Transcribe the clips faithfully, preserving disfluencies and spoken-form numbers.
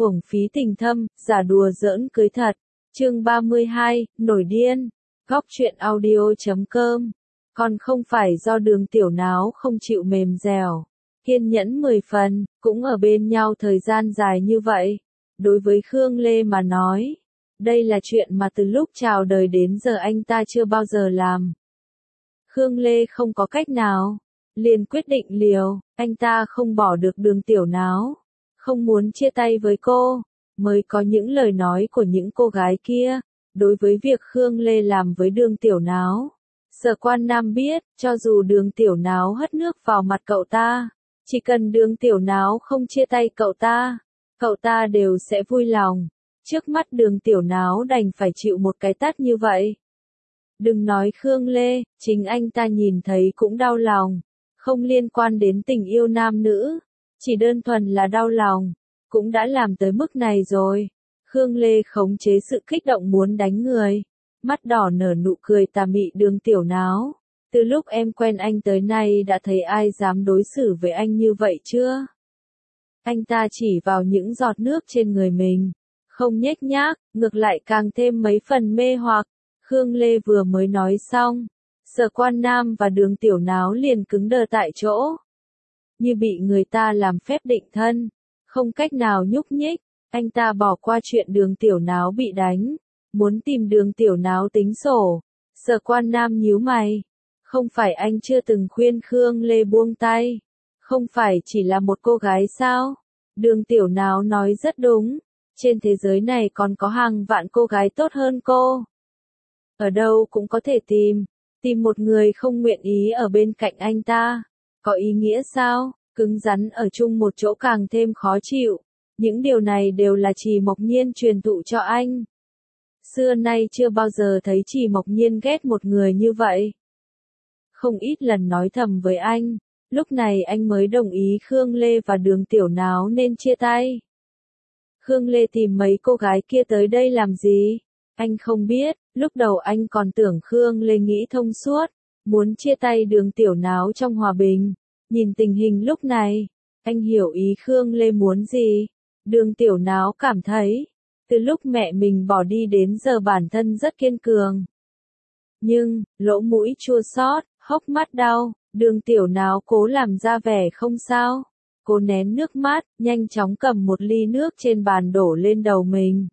uổng phí tình thâm, giả đùa giỡn cưới thật. Chương ba mươi hai, nổi điên. Góc truyện audio chấm com. Còn không phải do Đường Tiểu Náo không chịu mềm dẻo, kiên nhẫn mười phần, cũng ở bên nhau thời gian dài như vậy. Đối với Khương Lê mà nói, đây là chuyện mà từ lúc chào đời đến giờ anh ta chưa bao giờ làm. Khương Lê không có cách nào, liền quyết định liều, anh ta không bỏ được Đường Tiểu Náo, không muốn chia tay với cô, mới có những lời nói của những cô gái kia. Đối với việc Khương Lê làm với Đường Tiểu Náo, Sở Quan Nam biết, cho dù Đường Tiểu Náo hất nước vào mặt cậu ta, chỉ cần Đường Tiểu Náo không chia tay cậu ta, cậu ta đều sẽ vui lòng. Trước mắt Đường Tiểu Náo đành phải chịu một cái tát như vậy. Đừng nói Khương Lê, chính anh ta nhìn thấy cũng đau lòng, không liên quan đến tình yêu nam nữ, chỉ đơn thuần là đau lòng, cũng đã làm tới mức này rồi. Khương Lê khống chế sự kích động muốn đánh người, mắt đỏ nở nụ cười tà mị. Đường Tiểu Náo, từ lúc em quen anh tới nay đã thấy ai dám đối xử với anh như vậy chưa? Anh ta chỉ vào những giọt nước trên người mình, không nhếch nhác, ngược lại càng thêm mấy phần mê hoặc. Khương Lê vừa mới nói xong, Sở Quan Nam và Đường Tiểu Náo liền cứng đờ tại chỗ, như bị người ta làm phép định thân, không cách nào nhúc nhích. Anh ta bỏ qua chuyện Đường Tiểu Náo bị đánh, muốn tìm Đường Tiểu Náo tính sổ. Sở Quan Nam nhíu mày, không phải anh chưa từng khuyên Khương Lê buông tay, không phải chỉ là một cô gái sao? Đường Tiểu Náo nói rất đúng, trên thế giới này còn có hàng vạn cô gái tốt hơn cô. Ở đâu cũng có thể tìm, tìm một người không nguyện ý ở bên cạnh anh ta, có ý nghĩa sao? Cứng rắn ở chung một chỗ càng thêm khó chịu. Những điều này đều là Trì Mộc Nhiên truyền thụ cho anh. Xưa nay chưa bao giờ thấy Trì Mộc Nhiên ghét một người như vậy. Không ít lần nói thầm với anh, lúc này anh mới đồng ý Khương Lê và Đường Tiểu Náo nên chia tay. Khương Lê tìm mấy cô gái kia tới đây làm gì? Anh không biết, lúc đầu anh còn tưởng Khương Lê nghĩ thông suốt, muốn chia tay Đường Tiểu Náo trong hòa bình. Nhìn tình hình lúc này, anh hiểu ý Khương Lê muốn gì. Đường Tiểu Náo cảm thấy, từ lúc mẹ mình bỏ đi đến giờ bản thân rất kiên cường. Nhưng, lỗ mũi chua xót, hốc mắt đau, Đường Tiểu Náo cố làm ra vẻ không sao. Cô nén nước mắt, nhanh chóng cầm một ly nước trên bàn đổ lên đầu mình.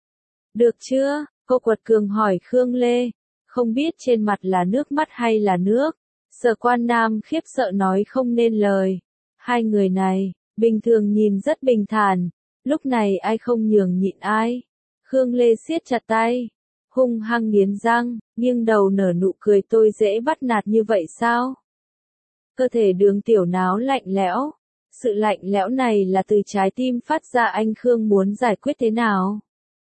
Được chưa? Cô quật cường hỏi Khương Lê, không biết trên mặt là nước mắt hay là nước. Sở Quan Nam khiếp sợ nói không nên lời. Hai người này, bình thường nhìn rất bình thản, lúc này ai không nhường nhịn ai. Khương Lê siết chặt tay, hung hăng nghiến răng, nghiêng đầu nở nụ cười. Tôi dễ bắt nạt như vậy sao? Cơ thể Đường Tiểu Náo lạnh lẽo. Sự lạnh lẽo này là từ trái tim phát ra. Anh Khương muốn giải quyết thế nào?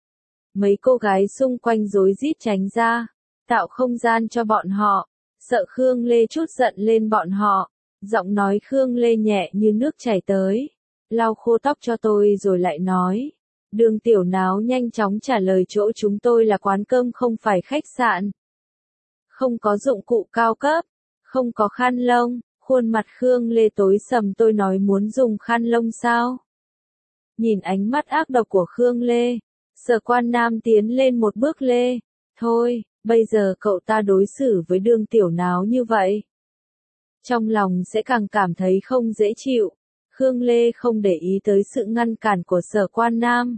Mấy cô gái xung quanh rối rít tránh ra, tạo không gian cho bọn họ, sợ Khương Lê chút giận lên bọn họ. Giọng nói Khương Lê nhẹ như nước chảy tới, lau khô tóc cho tôi rồi lại nói. Đường Tiểu Náo nhanh chóng trả lời, chỗ chúng tôi là quán cơm không phải khách sạn. Không có dụng cụ cao cấp, không có khăn lông. Khuôn mặt Khương Lê tối sầm. Tôi nói muốn dùng khăn lông sao? Nhìn ánh mắt ác độc của Khương Lê, Sở Quan Nam tiến lên một bước. Lê, thôi, bây giờ cậu ta đối xử với Đường Tiểu Náo như vậy, trong lòng sẽ càng cảm thấy không dễ chịu. Khương Lê không để ý tới sự ngăn cản của Sở Quan Nam,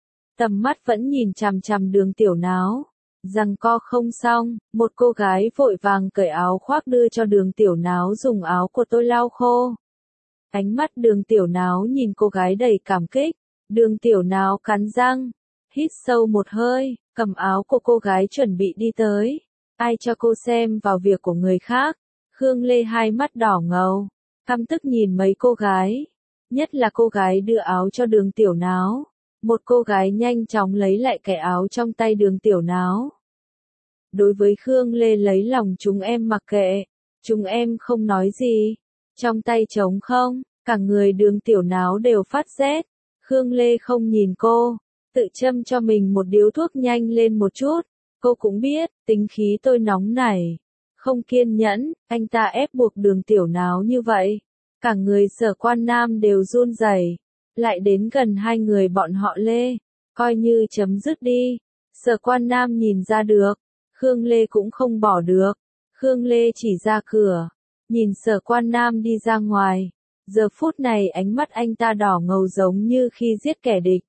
tầm mắt vẫn nhìn chằm chằm Đường Tiểu Náo. Giằng co không xong, một cô gái vội vàng cởi áo khoác đưa cho Đường Tiểu Náo, dùng áo của tôi lau khô. Ánh mắt Đường Tiểu Náo nhìn cô gái đầy cảm kích. Đường Tiểu Náo cắn răng, hít sâu một hơi, cầm áo của cô gái chuẩn bị đi tới. Ai cho cô xem vào việc của người khác? Khương Lê hai mắt đỏ ngầu, căm tức nhìn mấy cô gái, nhất là cô gái đưa áo cho Đường Tiểu Náo. Một cô gái nhanh chóng lấy lại cái áo trong tay Đường Tiểu Náo. Đối với Khương Lê lấy lòng chúng em mặc kệ, chúng em không nói gì. Trong tay trống không, cả người Đường Tiểu Náo đều phát rét. Khương Lê không nhìn cô, tự châm cho mình một điếu thuốc nhanh lên một chút. Cô cũng biết, tính khí tôi nóng nảy, không kiên nhẫn, anh ta ép buộc Đường Tiểu Náo như vậy. Cả người Sở Quan Nam đều run rẩy. lại đến gần hai người bọn họ Lê, coi như chấm dứt đi. Sở Quan Nam nhìn ra được, Khương Lê cũng không bỏ được. Khương Lê chỉ ra cửa, nhìn Sở Quan Nam đi ra ngoài. Giờ phút này ánh mắt anh ta đỏ ngầu giống như khi giết kẻ địch.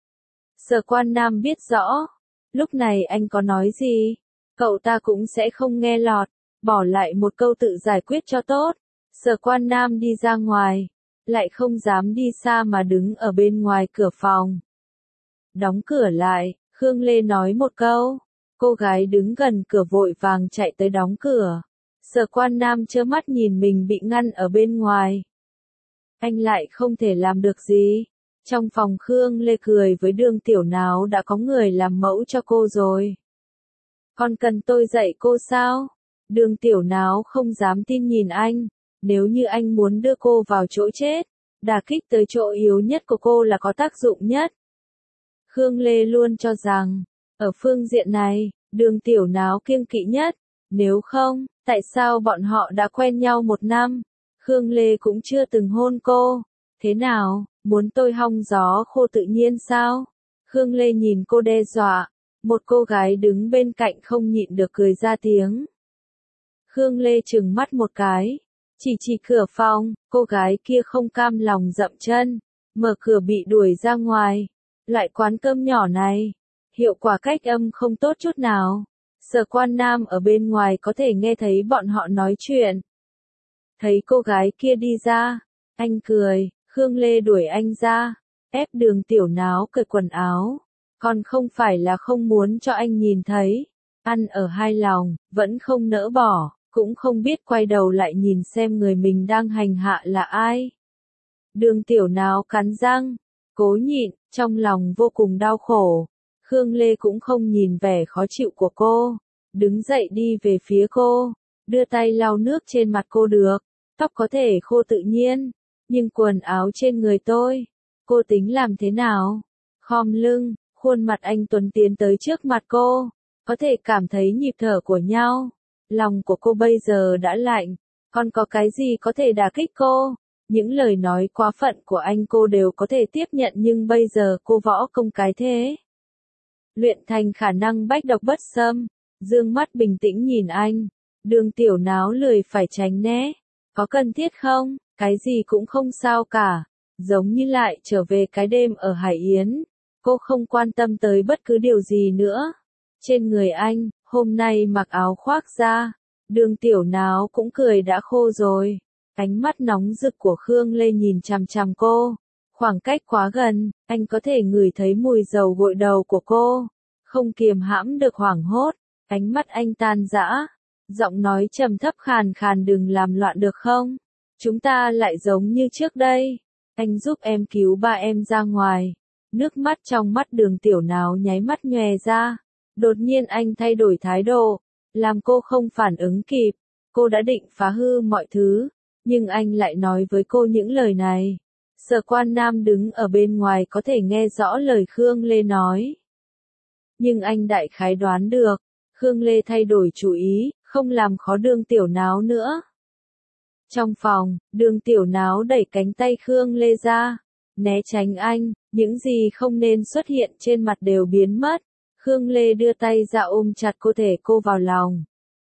Sở Quan Nam biết rõ, lúc này anh có nói gì, cậu ta cũng sẽ không nghe lọt, bỏ lại một câu tự giải quyết cho tốt. Sở Quan Nam đi ra ngoài, lại không dám đi xa mà đứng ở bên ngoài cửa phòng. Đóng cửa lại, Khương Lê nói một câu, cô gái đứng gần cửa vội vàng chạy tới đóng cửa. Sở Quan Nam trơ mắt nhìn mình bị ngăn ở bên ngoài. Anh lại không thể làm được gì. Trong phòng Khương Lê cười với Đường Tiểu Náo đã có người làm mẫu cho cô rồi. Còn cần tôi dạy cô sao? Đường Tiểu Náo không dám tin nhìn anh. Nếu như anh muốn đưa cô vào chỗ chết, đả kích tới chỗ yếu nhất của cô là có tác dụng nhất. Khương Lê luôn cho rằng, ở phương diện này, Đường Tiểu Náo kiêng kỵ nhất. Nếu không, tại sao bọn họ đã quen nhau một năm? Khương Lê cũng chưa từng hôn cô. Thế nào, muốn tôi hong gió khô tự nhiên sao? Khương Lê nhìn cô đe dọa. Một cô gái đứng bên cạnh không nhịn được cười ra tiếng. Khương Lê trừng mắt một cái. Chỉ chỉ cửa phòng, cô gái kia không cam lòng dậm chân. Mở cửa bị đuổi ra ngoài. Loại quán cơm nhỏ này, hiệu quả cách âm không tốt chút nào. Sở Quan Nam ở bên ngoài có thể nghe thấy bọn họ nói chuyện. Thấy cô gái kia đi ra, anh cười, Khương Lê đuổi anh ra, ép Đường Tiểu Náo cởi quần áo. Còn không phải là không muốn cho anh nhìn thấy. Ăn ở hai lòng, vẫn không nỡ bỏ, cũng không biết quay đầu lại nhìn xem người mình đang hành hạ là ai. Đường Tiểu Náo cắn răng, cố nhịn, trong lòng vô cùng đau khổ. Khương Lê cũng không nhìn vẻ khó chịu của cô, đứng dậy đi về phía cô, đưa tay lau nước trên mặt cô được. Tóc có thể khô tự nhiên, nhưng quần áo trên người tôi, cô tính làm thế nào? Khom lưng, khuôn mặt anh Tuấn tiến tới trước mặt cô, có thể cảm thấy nhịp thở của nhau. Lòng của cô bây giờ đã lạnh, còn có cái gì có thể đả kích cô? Những lời nói quá phận của anh cô đều có thể tiếp nhận, nhưng bây giờ cô võ công cái thế. Luyện thành khả năng bách độc bất xâm, dương mắt bình tĩnh nhìn anh. Đường Tiểu Náo lười phải tránh né. Có cần thiết không? Cái gì cũng không sao cả. Giống như lại trở về cái đêm ở Hải Yến. Cô không quan tâm tới bất cứ điều gì nữa. Trên người anh, hôm nay mặc áo khoác ra. Đường Tiểu Náo cũng cười đã khô rồi. Ánh mắt nóng rực của Khương Lê nhìn chằm chằm cô. Khoảng cách quá gần, anh có thể ngửi thấy mùi dầu gội đầu của cô. Không kiềm hãm được hoảng hốt. Ánh mắt anh tan rã. Giọng nói trầm thấp khàn khàn, đừng làm loạn được không? Chúng ta lại giống như trước đây. Anh giúp em cứu ba em ra ngoài. Nước mắt trong mắt Đường Tiểu Náo nháy mắt nhòe ra. Đột nhiên anh thay đổi thái độ, làm cô không phản ứng kịp. Cô đã định phá hư mọi thứ, nhưng anh lại nói với cô những lời này. Sở Quan Nam đứng ở bên ngoài có thể nghe rõ lời Khương Lê nói. Nhưng anh đại khái đoán được, Khương Lê thay đổi chủ ý, không làm khó Đường Tiểu Náo nữa. Trong phòng, Đường Tiểu Náo đẩy cánh tay Khương Lê ra, né tránh anh, những gì không nên xuất hiện trên mặt đều biến mất. Khương Lê đưa tay ra ôm chặt cơ thể cô vào lòng.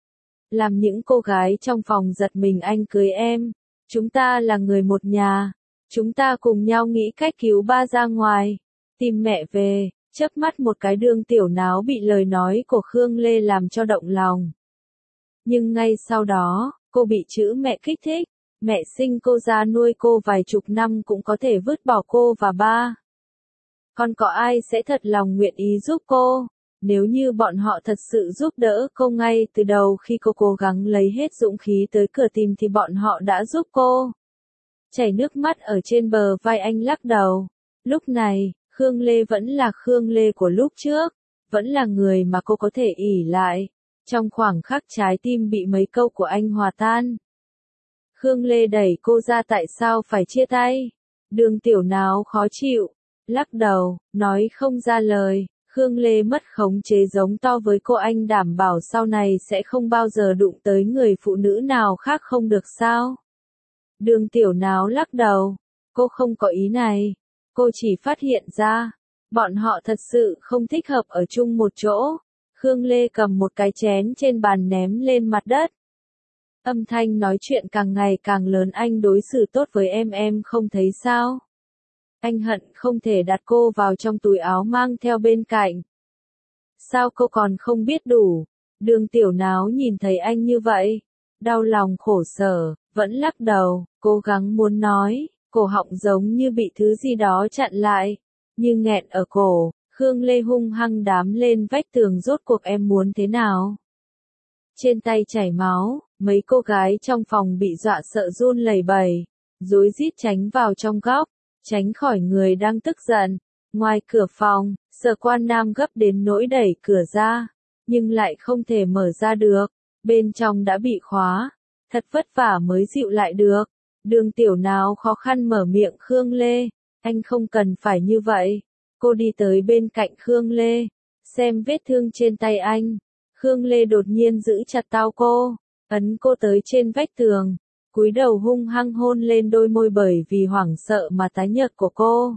Làm những cô gái trong phòng giật mình, anh cưới em. Chúng ta là người một nhà. Chúng ta cùng nhau nghĩ cách cứu ba ra ngoài. Tìm mẹ về. Chớp mắt một cái, Đường Tiểu Náo bị lời nói của Khương Lê làm cho động lòng. Nhưng ngay sau đó, cô bị chữ mẹ kích thích. Mẹ sinh cô ra nuôi cô vài chục năm cũng có thể vứt bỏ cô và ba. Còn có ai sẽ thật lòng nguyện ý giúp cô? Nếu như bọn họ thật sự giúp đỡ cô ngay từ đầu khi cô cố gắng lấy hết dũng khí tới cửa tìm thì bọn họ đã giúp cô. Chảy nước mắt ở trên bờ vai, anh lắc đầu. Lúc này, Khương Lê vẫn là Khương Lê của lúc trước, vẫn là người mà cô có thể ỷ lại. Trong khoảng khắc trái tim bị mấy câu của anh hòa tan. Khương Lê đẩy cô ra, tại sao phải chia tay? Đường Tiểu Náo khó chịu, lắc đầu, nói không ra lời. Khương Lê mất khống chế giống to với cô, anh đảm bảo sau này sẽ không bao giờ đụng tới người phụ nữ nào khác không được sao? Đường Tiểu Náo lắc đầu, cô không có ý này. Cô chỉ phát hiện ra, bọn họ thật sự không thích hợp ở chung một chỗ. Khương Lê cầm một cái chén trên bàn ném lên mặt đất. Âm thanh nói chuyện càng ngày càng lớn, anh đối xử tốt với em em không thấy sao? Anh hận không thể đặt cô vào trong túi áo mang theo bên cạnh. Sao cô còn không biết đủ? Đường Tiểu Náo nhìn thấy anh như vậy, đau lòng khổ sở, vẫn lắc đầu, cố gắng muốn nói, cổ họng giống như bị thứ gì đó chặn lại, như nghẹn ở cổ. Khương Lê hung hăng đám lên vách tường, rốt cuộc em muốn thế nào? Trên tay chảy máu, mấy cô gái trong phòng bị dọa sợ run lẩy bẩy, rối rít tránh vào trong góc, tránh khỏi người đang tức giận. Ngoài cửa phòng, Sở Quan Nam gấp đến nỗi đẩy cửa ra, nhưng lại không thể mở ra được, bên trong đã bị khóa, thật vất vả mới dịu lại được. Đường Tiểu Náo khó khăn mở miệng, Khương Lê, anh không cần phải như vậy. Cô đi tới bên cạnh Khương Lê, xem vết thương trên tay anh. Khương Lê đột nhiên giữ chặt tay cô, ấn cô tới trên vách tường, cúi đầu hung hăng hôn lên đôi môi bởi vì hoảng sợ mà tái nhợt của cô.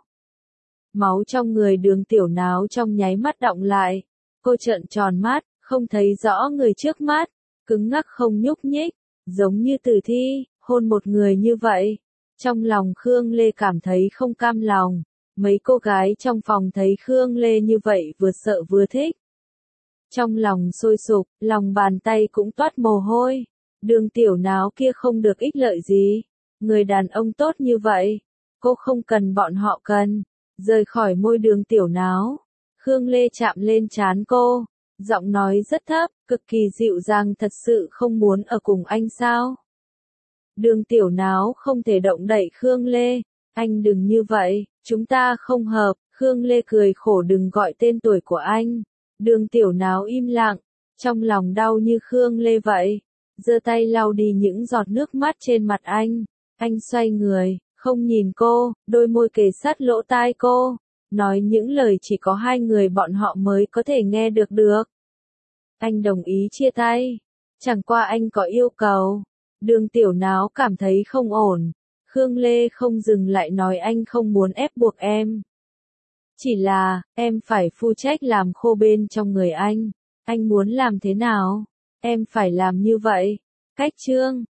Máu trong người Đường Tiểu Náo trong nháy mắt đọng lại, cô trợn tròn mắt, không thấy rõ người trước mắt, cứng ngắc không nhúc nhích, giống như tử thi. Hôn một người như vậy, trong lòng Khương Lê cảm thấy không cam lòng. Mấy cô gái trong phòng thấy Khương Lê như vậy vừa sợ vừa thích. Trong lòng sôi sục, lòng bàn tay cũng toát mồ hôi. Đường Tiểu Náo kia không được ích lợi gì. Người đàn ông tốt như vậy, cô không cần, bọn họ cần. Rời khỏi môi Đường Tiểu Náo, Khương Lê chạm lên trán cô, giọng nói rất thấp, cực kỳ dịu dàng, thật sự không muốn ở cùng anh sao? Đường Tiểu Náo không thể động đậy Khương Lê, anh đừng như vậy, chúng ta không hợp. Khương Lê cười khổ, đừng gọi tên tuổi của anh. Đường Tiểu Náo im lặng, trong lòng đau như Khương Lê vậy, giơ tay lau đi những giọt nước mắt trên mặt anh. Anh xoay người, không nhìn cô, đôi môi kề sát lỗ tai cô, nói những lời chỉ có hai người bọn họ mới có thể nghe được được. Anh đồng ý chia tay, chẳng qua anh có yêu cầu. Đường Tiểu Náo cảm thấy không ổn. Khương Lê không dừng lại, nói anh không muốn ép buộc em. Chỉ là, em phải phụ trách làm khô bên trong người anh. Anh muốn làm thế nào? Em phải làm như vậy. Cách chương